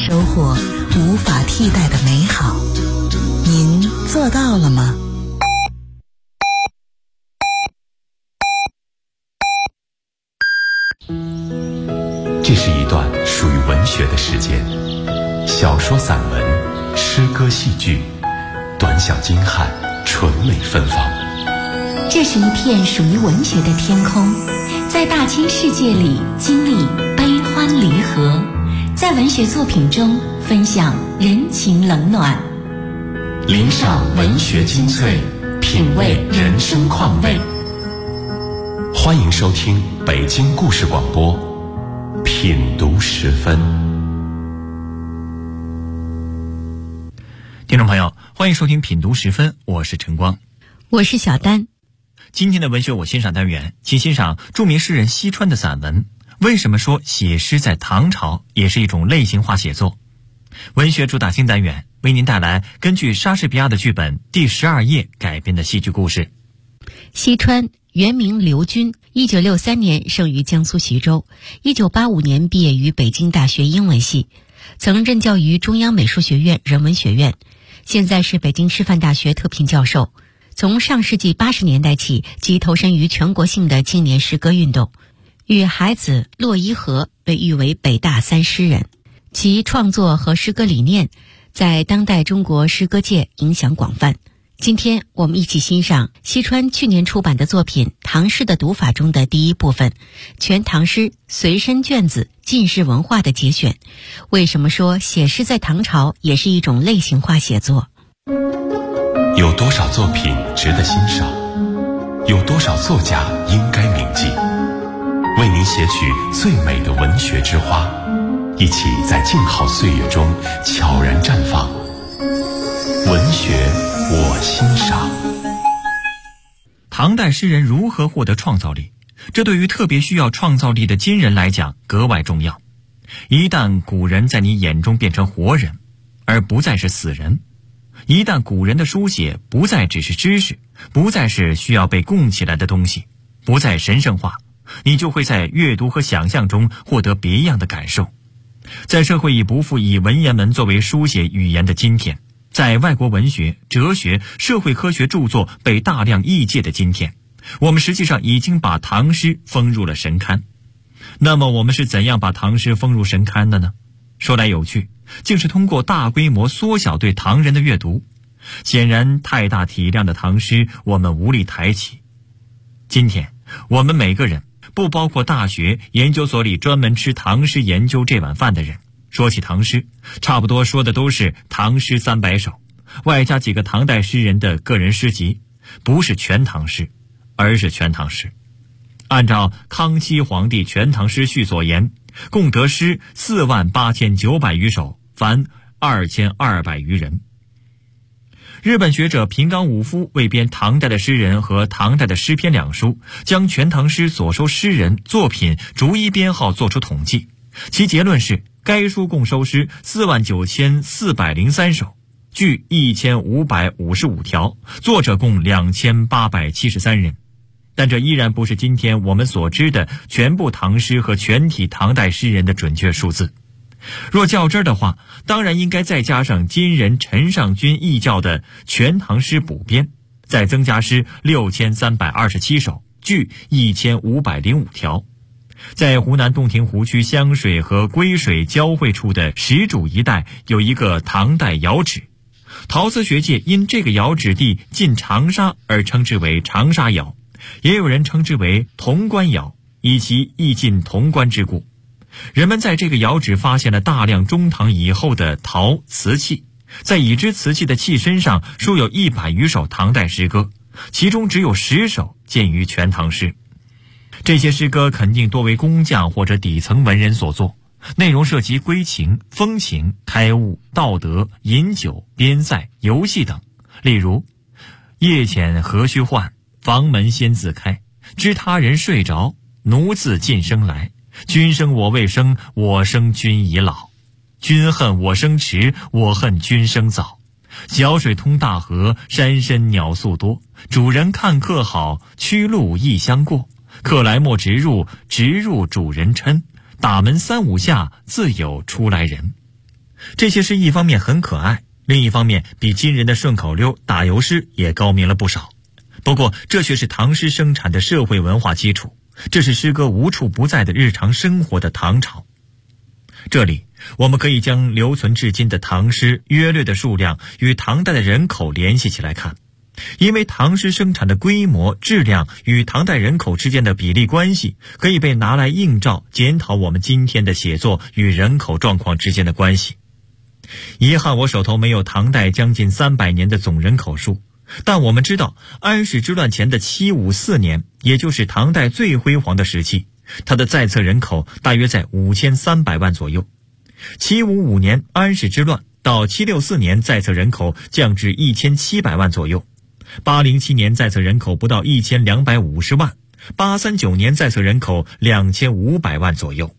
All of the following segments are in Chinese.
收获无法替代的美好。您做到了吗？ 这是一段属于文学的时间，小说、散文、诗歌、戏剧，短小精悍，纯美芬芳。 这是一片属于文学的天空，在大千世界里经历悲欢离合，在文学作品中分享人情冷暖， 聆赏文学精粹，品味人生况味。欢迎收听北京故事广播品读时分。 听众朋友，欢迎收听品读时分，我是晨光， 我是小丹。 今天的文学我欣赏单元，请欣赏著名诗人西川的散文。为什么说写诗在唐朝也是一种类型化写作？文学主打新单元为您带来根据莎士比亚的剧本《第12夜》改编的戏剧故事。 西川原名刘军，1963年生于江苏徐州，1985年毕业于北京大学英文系，曾任教于中央美术学院人文学院，现在是北京师范大学特聘教授。从上世纪80年代起即投身于全国性的青年诗歌运动，与孩子、骆一和被誉为北大三诗人，其创作和诗歌理念在当代中国诗歌界影响广泛。今天我们一起欣赏西川去年出版的作品《唐诗的读法》中的第一部分，全唐诗随身卷子近世文化的节选。为什么说写诗在唐朝也是一种类型化写作？ 有多少作品值得欣赏？有多少作家应该铭记？为您写取最美的文学之花，一起在静好岁月中悄然绽放。文学我欣赏。 唐代诗人如何获得创造力？这对于特别需要创造力的今人来讲格外重要。一旦古人在你眼中变成活人，而不再是死人，一旦古人的书写不再只是知识，不再是需要被供起来的东西，不再神圣化，你就会在阅读和想象中获得别样的感受。在社会已不复以文言文作为书写语言的今天，在外国文学、哲学、社会科学著作被大量译介的今天，我们实际上已经把唐诗封入了神龛。那么我们是怎样把唐诗封入神龛的呢？说来有趣，竟是通过大规模缩小对唐人的阅读。显然太大体量的唐诗我们无力抬起。今天我们每个人，不包括大学研究所里专门吃唐诗研究这碗饭的人，说起唐诗差不多说的都是唐诗300首，外加几个唐代诗人的个人诗集，不是全唐诗，而是全唐诗。按照康熙皇帝全唐诗序所言，共得诗48900余首，凡2200余人。日本学者平冈武夫为编唐代的诗人和唐代的诗篇两书，将全唐诗所收诗人作品逐一编号做出统计，其结论是该书共收诗49403首，据1555条，作者共2873人。但这依然不是今天我们所知的全部唐诗和全体唐代诗人的准确数字。若较真儿的话，当然应该再加上今人陈尚君译校的全唐诗补编，再增加诗6327首，据1505条。在湖南洞庭湖区湘水和归水交汇处的石渚一带有一个唐代窑址，陶瓷学界因这个窑址地近长沙而称之为长沙窑，也有人称之为潼关窑，以其亦近潼关之故。人们在这个窑址发现了大量中唐以后的陶瓷器，在已知瓷器的器身上书有100余首唐代诗歌，其中只有10首见于全唐诗。这些诗歌肯定多为工匠或者底层文人所作，内容涉及归情、风情、开悟、道德、饮酒、边塞、游戏等。例如夜潜何须唤，房门先自开，知他人睡着，奴自近声来，君生我未生，我生君已老，君恨我生迟，我恨君生早，小水通大河，山深鸟宿多，主人看客好，驱路易相过，客来莫直入，直入主人嗔，打门3-5下，自有出来人。 这些诗一方面很可爱，另一方面比今人的顺口溜、打油诗也高明了不少。不过这却是唐诗生产的社会文化基础，这是诗歌无处不在的日常生活的唐朝。这里我们可以将留存至今的唐诗约略的数量与唐代的人口联系起来看，因为唐诗生产的规模、质量与唐代人口之间的比例关系，可以被拿来映照检讨我们今天的写作与人口状况之间的关系。遗憾我手头没有唐代将近300年的总人口数，但我们知道安史之乱前的754年，也就是唐代最辉煌的时期，它的在册人口大约在5300万左右。755年安史之乱到764年在册人口降至1700万左右，807年在册人口不到1250万，839年在册人口2500万左右。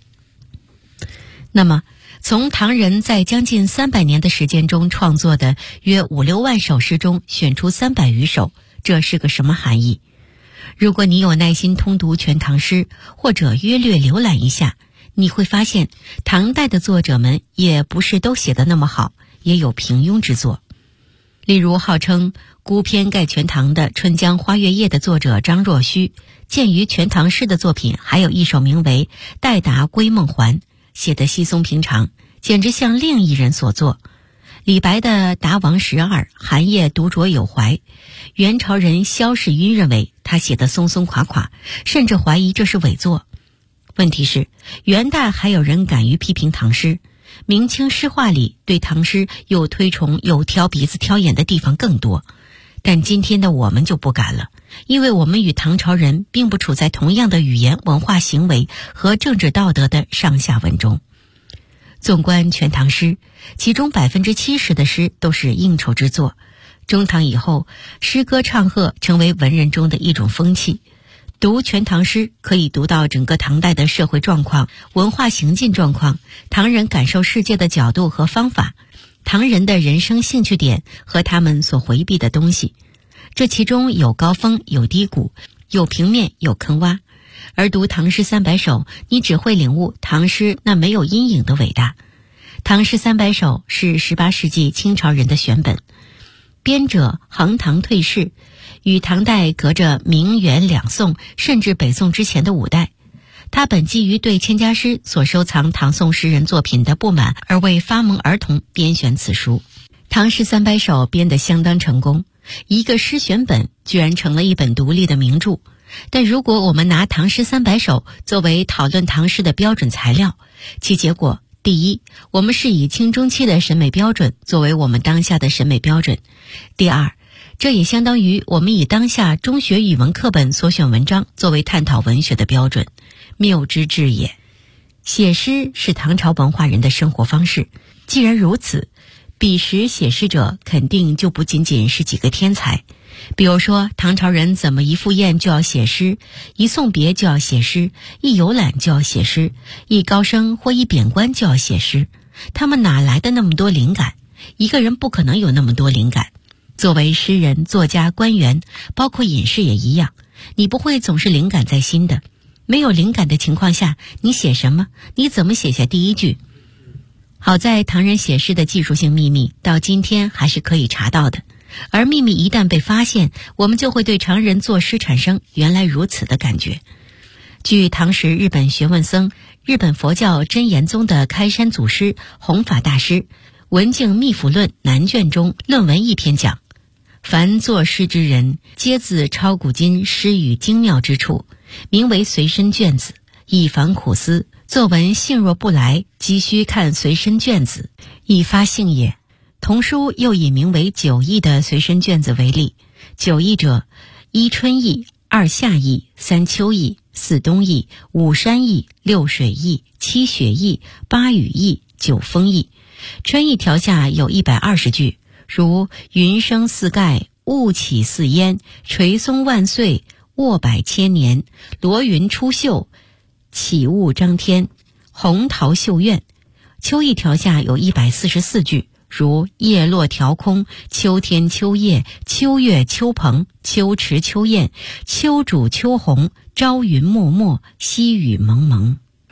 那么从唐人在将近300年的时间中创作的约5-6万首诗中选出300余首，这是个什么含义？如果你有耐心通读全唐诗，或者约略浏览一下，你会发现唐代的作者们也不是都写得那么好，也有平庸之作。例如号称孤篇盖全唐的《春江花月夜》的作者张若虚，鉴于全唐诗的作品还有一首名为《代答归梦还》，写得稀松平常，简直像另一人所作。李白的《答王十二》寒夜独酌有怀，元朝人萧世晕认为他写得松松垮垮，甚至怀疑这是伪作。问题是元代还有人敢于批评唐诗，明清诗话里对唐诗又推崇又挑鼻子挑眼的地方更多，但今天的我们就不敢了，因为我们与唐朝人并不处在同样的语言、文化、行为和政治道德的上下文中。纵观全唐诗，其中70%的诗都是应酬之作。中唐以后，诗歌唱和成为文人中的一种风气。读全唐诗可以读到整个唐代的社会状况、文化行进状况、唐人感受世界的角度和方法、唐人的人生兴趣点和他们所回避的东西。这其中有高峰，有低谷，有平面，有坑洼。而读唐诗300首，你只会领悟唐诗那没有阴影的伟大。唐诗300首是18世纪清朝人的选本，编者横唐退士，与唐代隔着明元两宋甚至北宋之前的5代。他本基于对千家诗所收藏唐宋诗人作品的不满，而为发蒙儿童编选此书。唐诗300首编得相当成功，一个诗选本居然成了一本独立的名著。但如果我们拿唐诗300首作为讨论唐诗的标准材料，其结果，第一，我们是以清中期的审美标准作为我们当下的审美标准；第二，这也相当于我们以当下中学语文课本所选文章作为探讨文学的标准，谬之至也。写诗是唐朝文化人的生活方式，既然如此，彼时写诗者肯定就不仅仅是几个天才。比如说，唐朝人怎么一赴宴就要写诗，一送别就要写诗，一游览就要写诗，一高升或一贬官就要写诗。他们哪来的那么多灵感？一个人不可能有那么多灵感。作为诗人、作家、官员，包括隐士也一样，你不会总是灵感在心的。没有灵感的情况下，你写什么？你怎么写下第一句？好在唐人写诗的技术性秘密到今天还是可以查到的，而秘密一旦被发现，我们就会对常人作诗产生原来如此的感觉。据唐时日本学问僧、日本佛教真言宗的开山祖师弘法大师《文静秘符论》南卷中论文一篇讲，凡作诗之人，皆自抄古今诗语精妙之处，名为随身卷子，以防苦思。作文兴若不来，急需看随身卷子，以发兴也。童书又以名为九义的随身卷子为例，九义者：1春义，2夏义，3秋义，4冬义，5山义，6水义，7雪义，8雨义，9风义。春义条下有120句，如云生四盖，雾起四烟，垂松万岁，卧柏千年，罗云出岫，起雾张天，红桃绣院。秋义条下有144句，如叶落条空，秋天秋夜，秋月秋蓬，秋池秋雁，秋渚秋红，朝云漠漠，夕雨蒙蒙。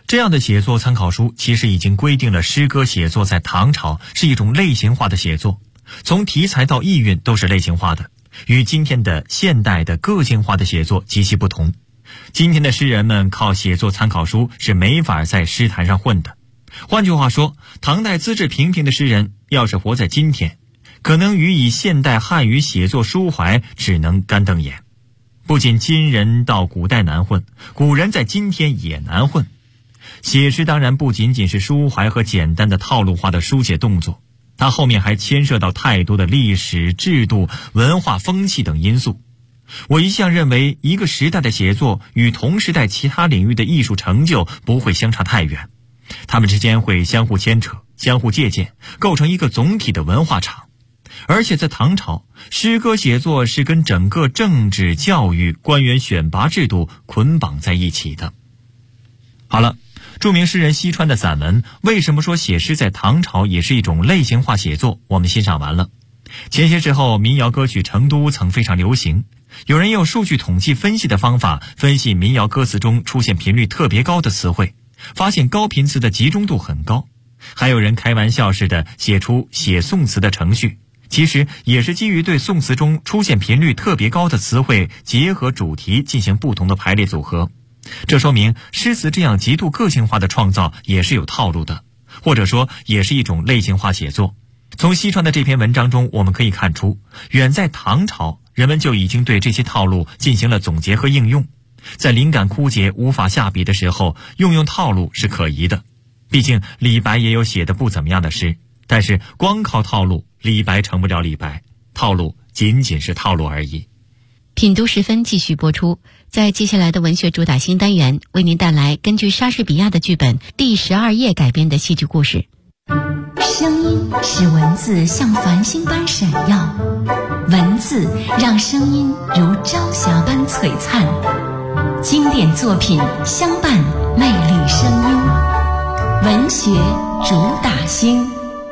这样的写作参考书其实已经规定了诗歌写作在唐朝是一种类型化的写作，从题材到意蕴都是类型化的，与今天的现代的个性化的写作极其不同。今天的诗人们靠写作参考书是没法在诗坛上混的。换句话说，唐代资质平平的诗人要是活在今天，可能与以现代汉语写作抒怀只能干瞪眼。不仅今人到古代难混，古人在今天也难混。写诗当然不仅仅是抒怀和简单的套路化的书写动作，它后面还牵涉到太多的历史、制度、文化、风气等因素。我一向认为，一个时代的写作与同时代其他领域的艺术成就不会相差太远，它们之间会相互牵扯、相互借鉴，构成一个总体的文化场。而且在唐朝，诗歌写作是跟整个政治、教育、官员选拔制度捆绑在一起的。好了，著名诗人西川的散文为什么说写诗在唐朝也是一种类型化写作，我们欣赏完了。前些时候民谣歌曲《成都》曾非常流行，有人用数据统计分析的方法分析民谣歌词中出现频率特别高的词汇，发现高频词的集中度很高。还有人开玩笑似的写出写宋词的程序，其实也是基于对宋词中出现频率特别高的词汇结合主题进行不同的排列组合。这说明诗词这样极度个性化的创造也是有套路的，或者说也是一种类型化写作。从西川的这篇文章中我们可以看出，远在唐朝人们就已经对这些套路进行了总结和应用。在灵感枯竭无法下笔的时候，用套路是可疑的。毕竟李白也有写的不怎么样的诗，但是光靠套路，李白成不了李白，套路仅仅是套路而已。 品读十分继续播出，在接下来的文学主打新单元，为您带来根据莎士比亚的剧本《第12页》改编的戏剧故事。 声音使文字像繁星般闪耀，文字让声音如朝霞般璀璨。经典作品相伴，魅力声音，文学主打星。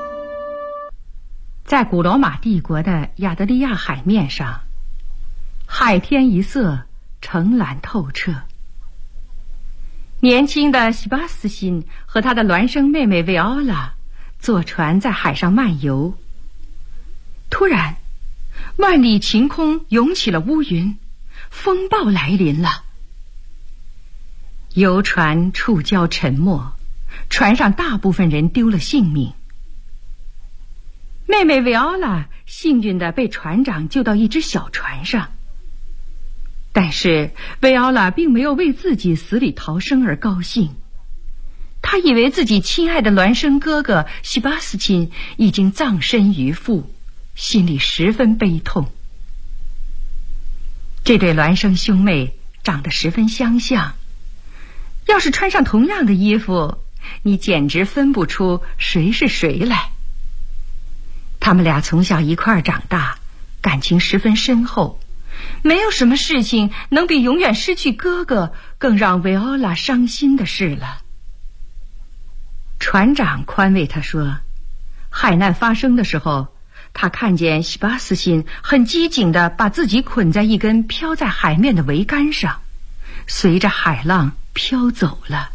在古罗马帝国的亚得里亚海面上，海天一色，澄蓝透彻。年轻的西巴斯辛和他的孪生妹妹维奥拉坐船在海上漫游。突然，万里晴空涌起了乌云，风暴来临了。游船触礁沉没，船上大部分人丢了性命。妹妹维奥拉幸运地被船长救到一只小船上，但是维奥拉并没有为自己死里逃生而高兴。他以为自己亲爱的孪生哥哥西巴斯钦已经葬身鱼腹，心里十分悲痛。这对孪生兄妹长得十分相像，要是穿上同样的衣服，你简直分不出谁是谁来。他们俩从小一块儿长大，感情十分深厚，没有什么事情能比永远失去哥哥更让维奥拉伤心的事了。船长宽慰他说，海难发生的时候，他看见西巴斯辛很机警地把自己捆在一根飘在海面的桅杆上，随着海浪飘走了。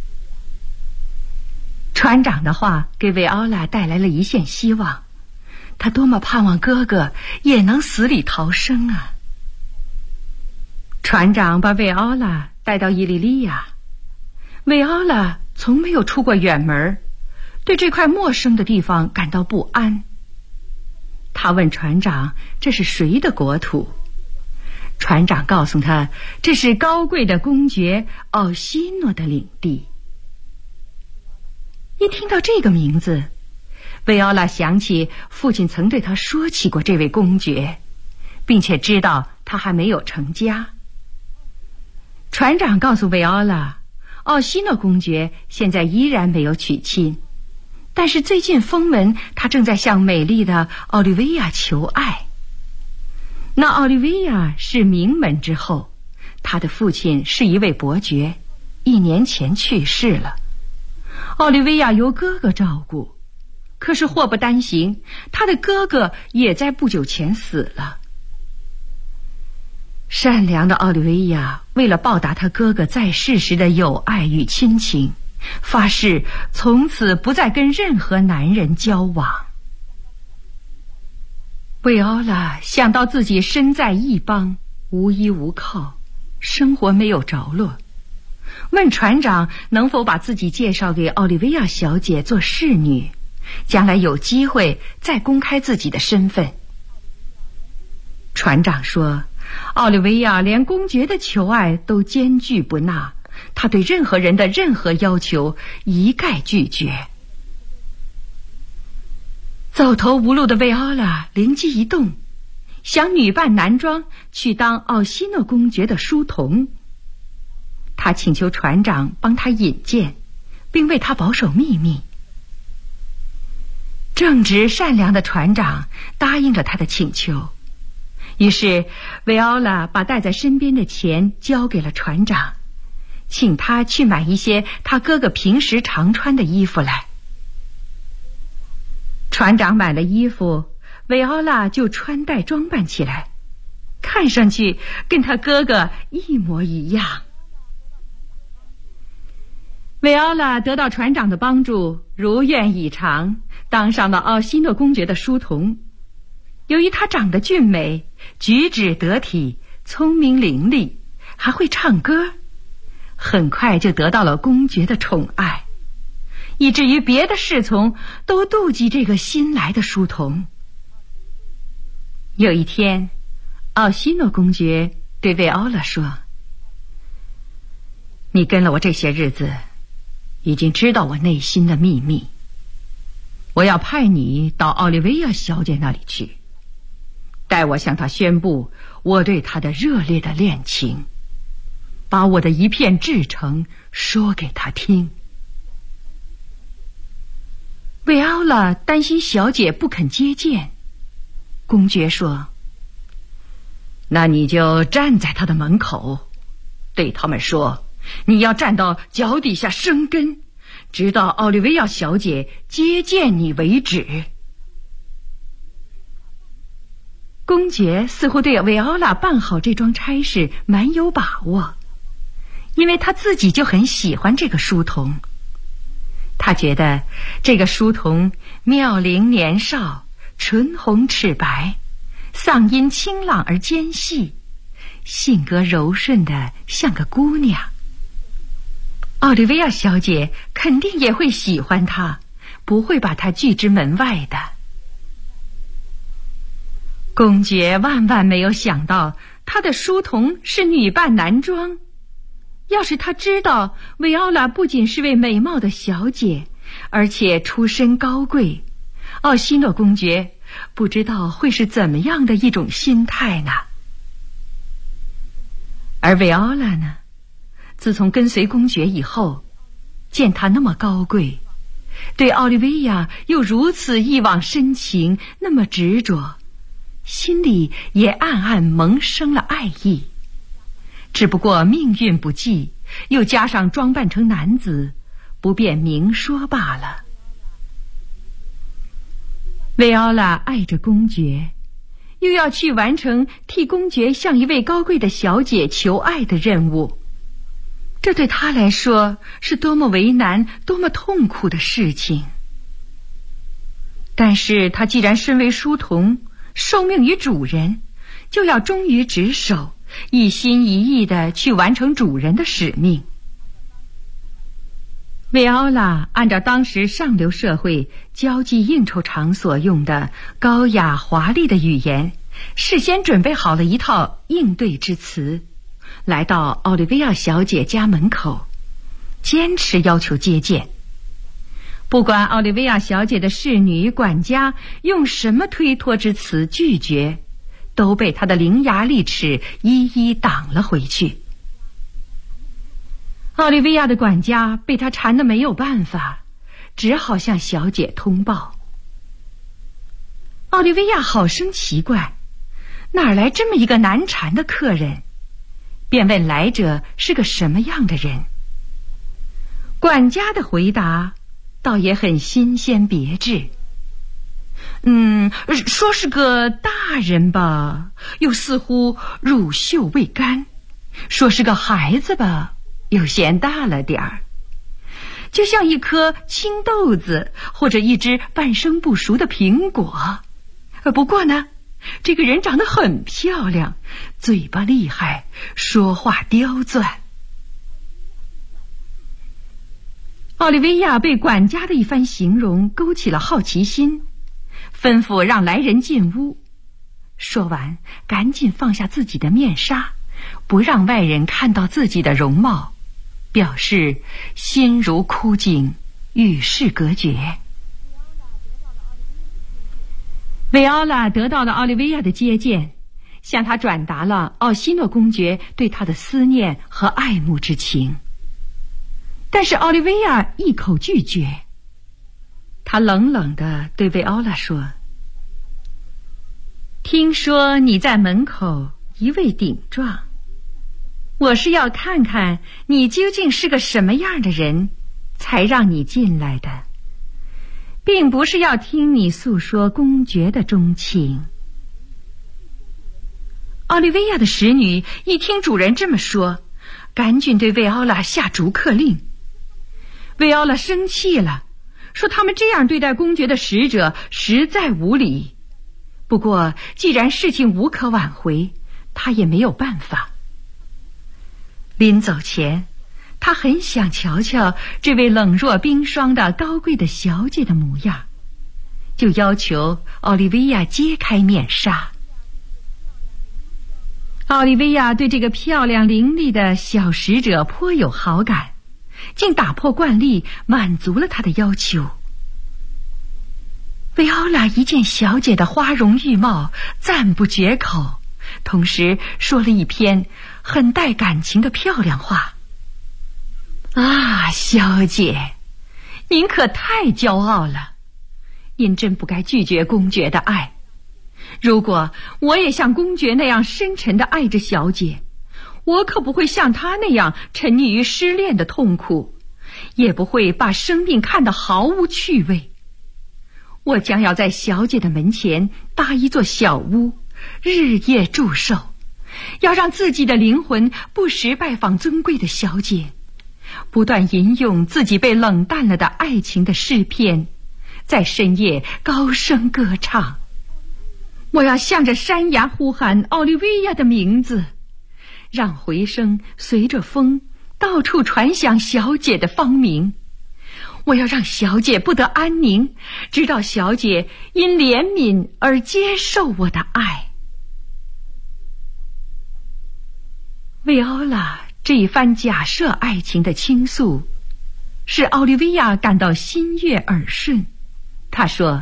船长的话给维奥拉带来了一线希望，他多么盼望哥哥也能死里逃生啊！船长把维奥拉带到伊利利亚，维奥拉从没有出过远门，对这块陌生的地方感到不安。他问船长这是谁的国土，船长告诉他这是高贵的公爵奥西诺的领地。一听到这个名字，维奥拉想起父亲曾对他说起过这位公爵，并且知道他还没有成家。船长告诉维奥拉，奥西诺公爵现在依然没有娶亲，但是最近风闻他正在向美丽的奥利维亚求爱。那奥利维亚是名门之后，他的父亲是一位伯爵，1年前去世了。奥利维亚由哥哥照顾，可是祸不单行，他的哥哥也在不久前死了。善良的奥利维亚为了报答他哥哥在世时的友爱与亲情， 发誓从此不再跟任何男人交往。维奥拉想到自己身在异邦，无依无靠，生活没有着落，问船长能否把自己介绍给奥利维亚小姐做侍女，将来有机会再公开自己的身份。船长说，奥利维亚连公爵的求爱都坚决不纳，他对任何人的任何要求一概拒绝。走投无路的维奥拉灵机一动，想女扮男装去当奥西诺公爵的书童。他请求船长帮他引荐，并为他保守秘密。正直善良的船长答应了他的请求，于是维奥拉把带在身边的钱交给了船长，请他去买一些他哥哥平时常穿的衣服来。船长买了衣服，维奥拉就穿戴装扮起来，看上去跟他哥哥一模一样。维奥拉得到船长的帮助，如愿以偿，当上了奥西诺公爵的书童。由于他长得俊美，举止得体，聪明伶俐，还会唱歌，很快就得到了公爵的宠爱，以至于别的侍从都妒忌这个新来的书童。有一天，奥西诺公爵对维奥拉说，你跟了我这些日子，已经知道我内心的秘密，我要派你到奥利维亚小姐那里去，代我向她宣布我对她的热烈的恋情，把我的一片至诚说给她听。维奥拉担心小姐不肯接见，公爵说，那你就站在她的门口，对他们说，你要站到脚底下生根，直到奥利维亚小姐接见你为止。公爵似乎对维奥拉办好这桩差事蛮有把握，因为他自己就很喜欢这个书童。他觉得这个书童妙龄年少，唇红齿白，嗓音清朗而尖细，性格柔顺的像个姑娘。奥利维亚小姐肯定也会喜欢他，不会把他拒之门外的。公爵万万没有想到他的书童是女扮男装。要是他知道维奥拉不仅是位美貌的小姐，而且出身高贵，奥西诺公爵不知道会是怎么样的一种心态呢？而维奥拉呢，自从跟随公爵以后，见他那么高贵，对奥利维亚又如此一往深情，那么执着，心里也暗暗萌生了爱意。只不过命运不济，又加上装扮成男子，不便明说罢了。维奥拉爱着公爵，又要去完成替公爵向一位高贵的小姐求爱的任务，这对他来说是多么为难，多么痛苦的事情。但是他既然身为书童，受命于主人，就要忠于职守，一心一意地去完成主人的使命。维奥拉按照当时上流社会交际应酬场所用的高雅华丽的语言，事先准备好了一套应对之词，来到奥利维亚小姐家门口，坚持要求接见。不管奥利维亚小姐的侍女管家用什么推脱之词拒绝，都被他的伶牙俐齿一一挡了回去。奥利维亚的管家被他缠得没有办法，只好向小姐通报。奥利维亚好生奇怪，哪来这么一个难缠的客人，便问来者是个什么样的人。管家的回答倒也很新鲜别致，说是个大人吧，又似乎乳臭未干；说是个孩子吧，又嫌大了点儿。 就像一颗青豆子或者一只半生不熟的苹果。不过呢，这个人长得很漂亮，嘴巴厉害，说话刁钻。奥利维亚被管家的一番形容勾起了好奇心，吩咐让来人进屋。说完，赶紧放下自己的面纱，不让外人看到自己的容貌，表示心如枯井，与世隔绝。维奥拉得到了奥利维亚的接见，向他转达了奥西诺公爵对他的思念和爱慕之情。但是奥利维亚一口拒绝。他冷冷地对维奥拉说：听说你在门口一味顶撞，我是要看看你究竟是个什么样的人，才让你进来的，并不是要听你诉说公爵的钟情。奥利维亚的使女一听主人这么说，赶紧对维奥拉下逐客令。维奥拉生气了，说他们这样对待公爵的使者实在无礼。不过既然事情无可挽回，他也没有办法。临走前，他很想瞧瞧这位冷若冰霜的高贵的小姐的模样，就要求奥利维亚揭开面纱。奥利维亚对这个漂亮伶俐的小使者颇有好感，竟打破惯例，满足了他的要求。维奥拉一见小姐的花容玉貌，赞不绝口，同时说了一篇很带感情的漂亮话。啊，小姐，您可太骄傲了，您真不该拒绝公爵的爱。如果我也像公爵那样深沉地爱着小姐，我可不会像他那样沉溺于失恋的痛苦，也不会把生命看得毫无趣味。我将要在小姐的门前搭一座小屋，日夜祝寿，要让自己的灵魂不时拜访尊贵的小姐，不断吟咏自己被冷淡了的爱情的诗篇，在深夜高声歌唱。我要向着山崖呼喊奥利维亚的名字，让回声随着风到处传响小姐的芳名。我要让小姐不得安宁，直到小姐因怜悯而接受我的爱。维奥拉这一番假设爱情的倾诉，使奥利维亚感到心悦耳顺。他说：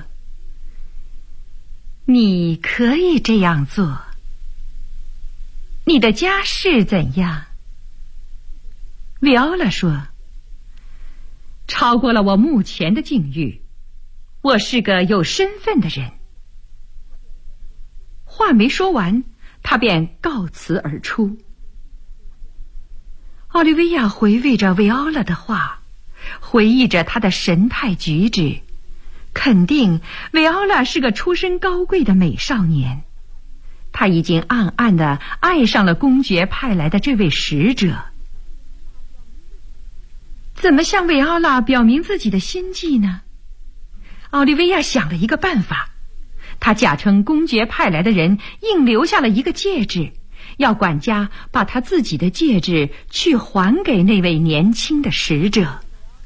你可以这样做。你的家世怎样？维奥拉说：超过了我目前的境遇，我是个有身份的人。话没说完，他便告辞而出。奥利维亚回味着维奥拉的话，回忆着他的神态举止，肯定维奥拉是个出身高贵的美少年。他已经暗暗地爱上了公爵派来的这位使者。怎么向维奥拉表明自己的心迹呢？奥利维亚想了一个办法，他假称公爵派来的人硬留下了一个戒指，要管家把他自己的戒指去还给那位年轻的使者。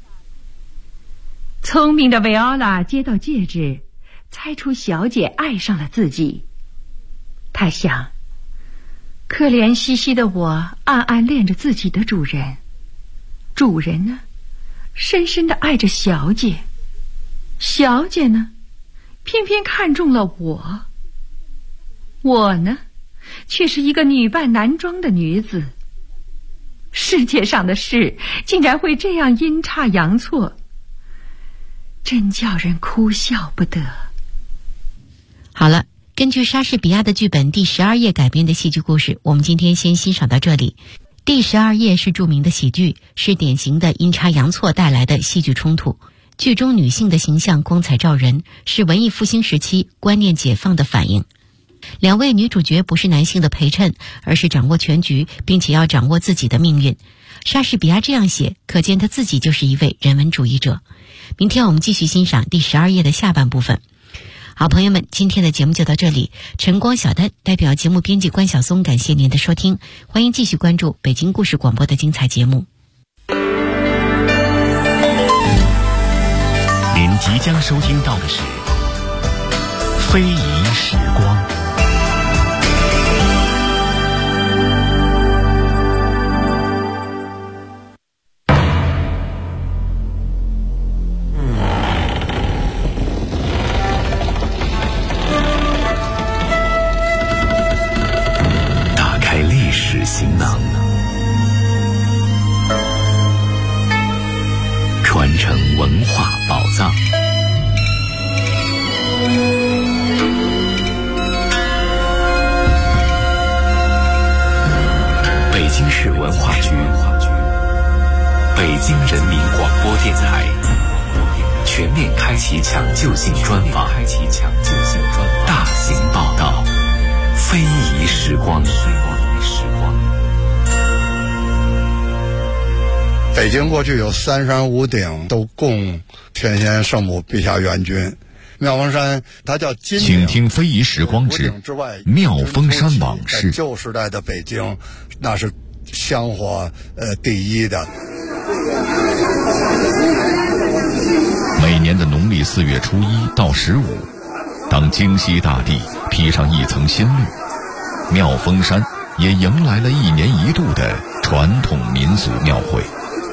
聪明的维奥拉接到戒指，猜出小姐爱上了自己。他想，可怜兮兮的我暗暗恋着自己的主人，主人呢，深深地爱着小姐，小姐呢，偏偏看中了我，我呢，却是一个女扮男装的女子。世界上的事竟然会这样阴差阳错，真叫人哭笑不得。 好了，根据莎士比亚的剧本第12页改编的戏剧故事，我们今天先欣赏到这里。第12页是著名的喜剧，是典型的阴差阳错带来的戏剧冲突。剧中女性的形象光彩照人，是文艺复兴时期观念解放的反应。两位女主角不是男性的陪衬，而是掌握全局，并且要掌握自己的命运。 莎士比亚这样写，可见他自己就是一位人文主义者。明天我们继续欣赏第12页的下半部分。好，朋友们，今天的节目就到这里。晨光小丹代表节目编辑关晓松，感谢您的收听，欢迎继续关注北京故事广播的精彩节目。 您即将收听到的是非遗时光。打开历史行囊，传承文化宝藏。北京市文化局、北京人民广播电台全面开启抢救性专访，大型报道，非遗时光。 北京过去有三山五鼎，都供天仙圣母陛下元君。妙峰山它叫金鼎， 请听非遗时光之妙峰山往事。 在旧时代的北京，那是香火第一的。 每年的农历4月初1到15，当京西大地披上一层新绿，妙峰山也迎来了1年1度的传统民俗庙会。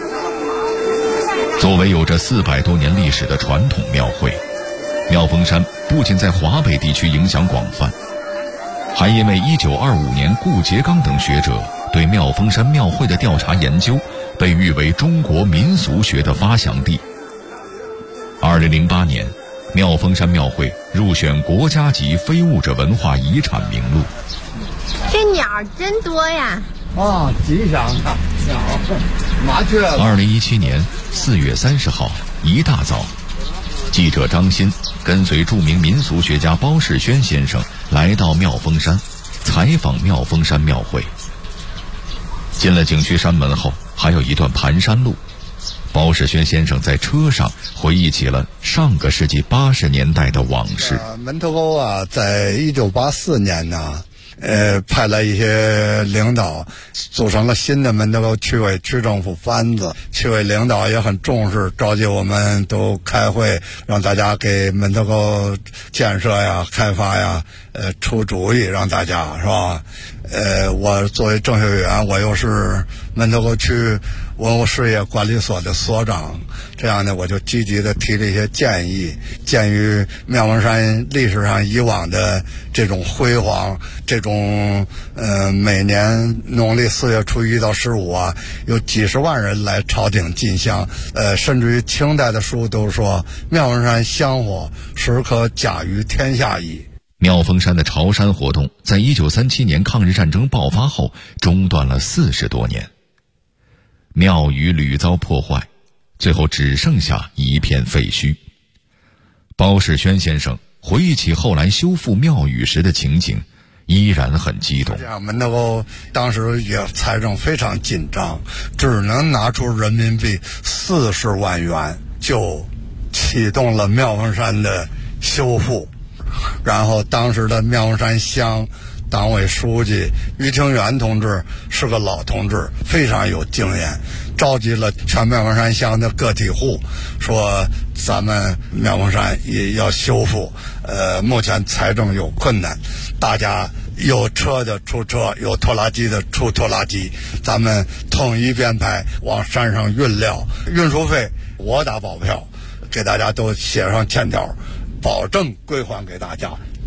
作为有着400多年历史的传统庙会，妙峰山不仅在华北地区影响广泛，还因为1925年顾颉刚等学者对妙峰山庙会的调查研究，被誉为中国民俗学的发祥地。2008年，妙峰山庙会入选国家级非物质文化遗产名录。 这鸟真多呀！ 啊，吉祥的鸟，麻雀。 2017年4月30号一大早，记者张鑫跟随著名民俗学家包世轩先生来到妙峰山，采访妙峰山庙会。进了景区山门后，还有一段盘山路。包世轩先生在车上回忆起了上个世纪80年代的往事。 门头沟啊，在1984年呢，派来一些领导，组成了新的门头沟区委区政府班子。区委领导也很重视，召集我们都开会，让大家给门头沟建设呀、开发呀，出主意，让大家是吧？我作为政协委员，我又是门头沟区文物事业管理所的所长，这样呢，我就积极的提了一些建议。鉴于妙峰山历史上以往的这种辉煌，这种每年农历4月初1到15啊，有几十万人来朝廷进香，甚至于清代的书都说妙峰山香火实可甲于天下矣。 妙峰山的朝山活动在1937年抗日战争爆发后中断了40多年，庙宇屡遭破坏，最后只剩下一片废墟。包世轩先生回忆起后来修复庙宇时的情景，依然很激动。 门头沟当时也财政非常紧张，只能拿出人民币40万元，就启动了妙峰山的修复。然后当时的妙峰山乡党委书记于清源同志是个老同志，非常有经验，召集了全妙峰山乡的个体户，说咱们妙峰山也要修复，目前财政有困难，大家有车的出车，有拖拉机的出拖拉机，咱们统一编排往山上运料，运输费我打保票，给大家都写上欠条，保证归还给大家。